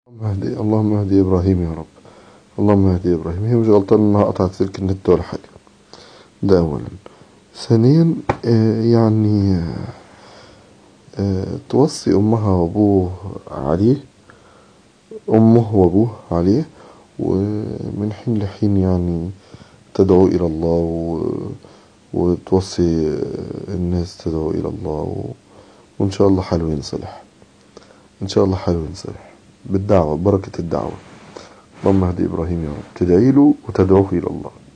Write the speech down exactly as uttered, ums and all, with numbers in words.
اللهم اهدي اللهم اهدي إبراهيم يا رب. اللهم اهدي إبراهيم. هي مش غلطان إنها قطعت سلك النت ولا حاجة. ده أولا. ثانيا آه يعني آه توصي أمها وأبوه عليه، أمه وأبوه عليه، ومن حين لحين يعني تدعو إلى الله و... وتوصي الناس تدعو إلى الله و... وإن شاء الله حاله ينصلح. إن شاء الله حاله ينصلح بالدعوة، بركة الدعوة. اللهم اهدي إبراهيم يا رب. تدعي له وتدعوه إلى الله.